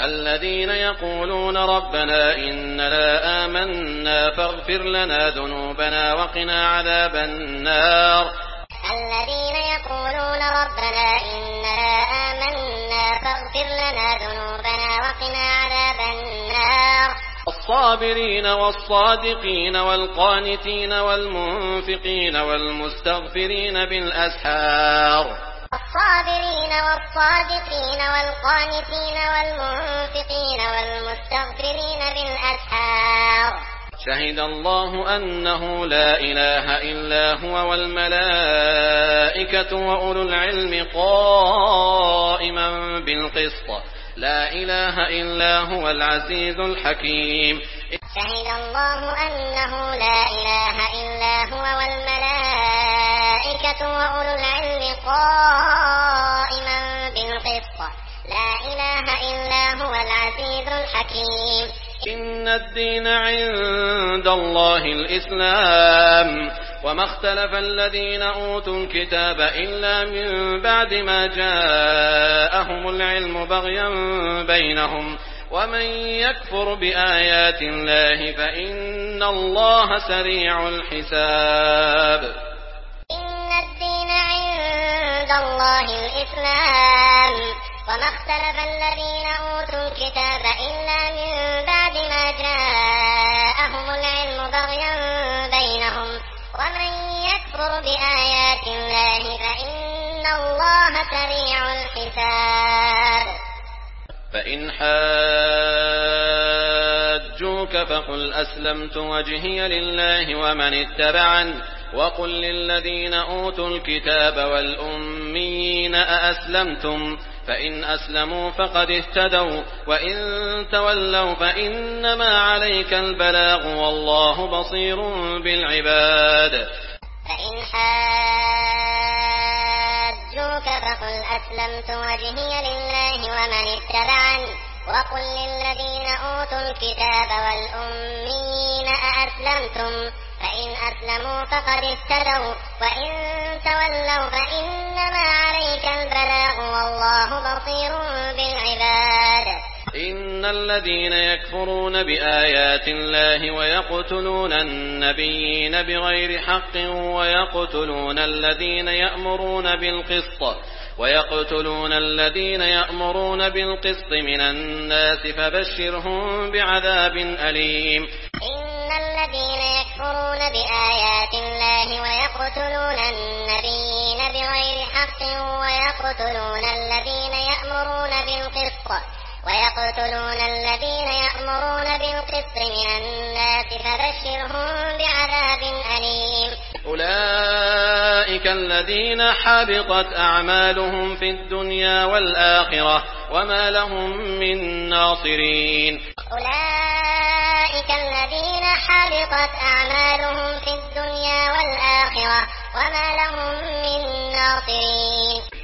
الذين يقولون ربنا إننا آمنا فاغفر لنا ذنوبنا وقنا عذاب النار. الذين يقولون ربنا إننا آمنا فاغفر لنا ذنوبنا وقنا عذاب النار. الصابرين والصادقين والقانتين والمنفقين والمستغفرين بالأسحار. الصابرين والصادقين والقانتين والمنفقين والمستغفرين بالأسحار. شهد الله أنه لا إله إلا هو والملائكة وأولو العلم قائما بالقسط لا إله إلا هو العزيز الحكيم. شهد الله أنه لا إله إلا هو والملائكة وأولو العلم قائما بالقسط لا إله إلا هو العزيز الحكيم. إن الدين عند الله الإسلام وما اختلف الذين أوتوا الكتاب إلا من بعد ما جاءهم العلم بغيا بينهم ومن يكفر بآيات الله فإن الله سريع الحساب. إن الدين عند الله الإسلام وما اختلف الذين أوتوا الكتاب إلا من بعد ما جاءهم العلم بغيا بينهم ومن يكفر بآيات الله فإن الله سريع الحساب. فإن حاجوك فقل أسلمت وجهي لله ومن اتبعني وقل للذين أوتوا الكتاب والأميين أأسلمتم فإن أسلموا فقد اهتدوا وإن تولوا فإنما عليك البلاغ والله بصير بالعباد. فإن حاجوك فقل أسلمت وجهي لله ومن اتبعني وقل للذين أوتوا الكتاب والأميين أأسلمتم فإن أسلموا فقد اهتدوا وإن تولوا فإنما عليك البلاغ والله بصير بالعباد. إن الذين يكفرون بآيات الله ويقتلون النبيين بغير حق ويقتلون الذين يأمرون بالقسط من الناس فبشرهم بعذاب أليم. إن الذين يكفرون بآيات الله ويقتلون النبيين بغير حق ويقتلون الذين يأمرون بالقسط من الناس فبشرهم بعذاب أليم. أولئك الذين حبطت أعمالهم في الدنيا والآخرة وما لهم من ناصرين. أولئك الذين حبطت أعمالهم في الدنيا والآخرة وما لهم من ناصرين.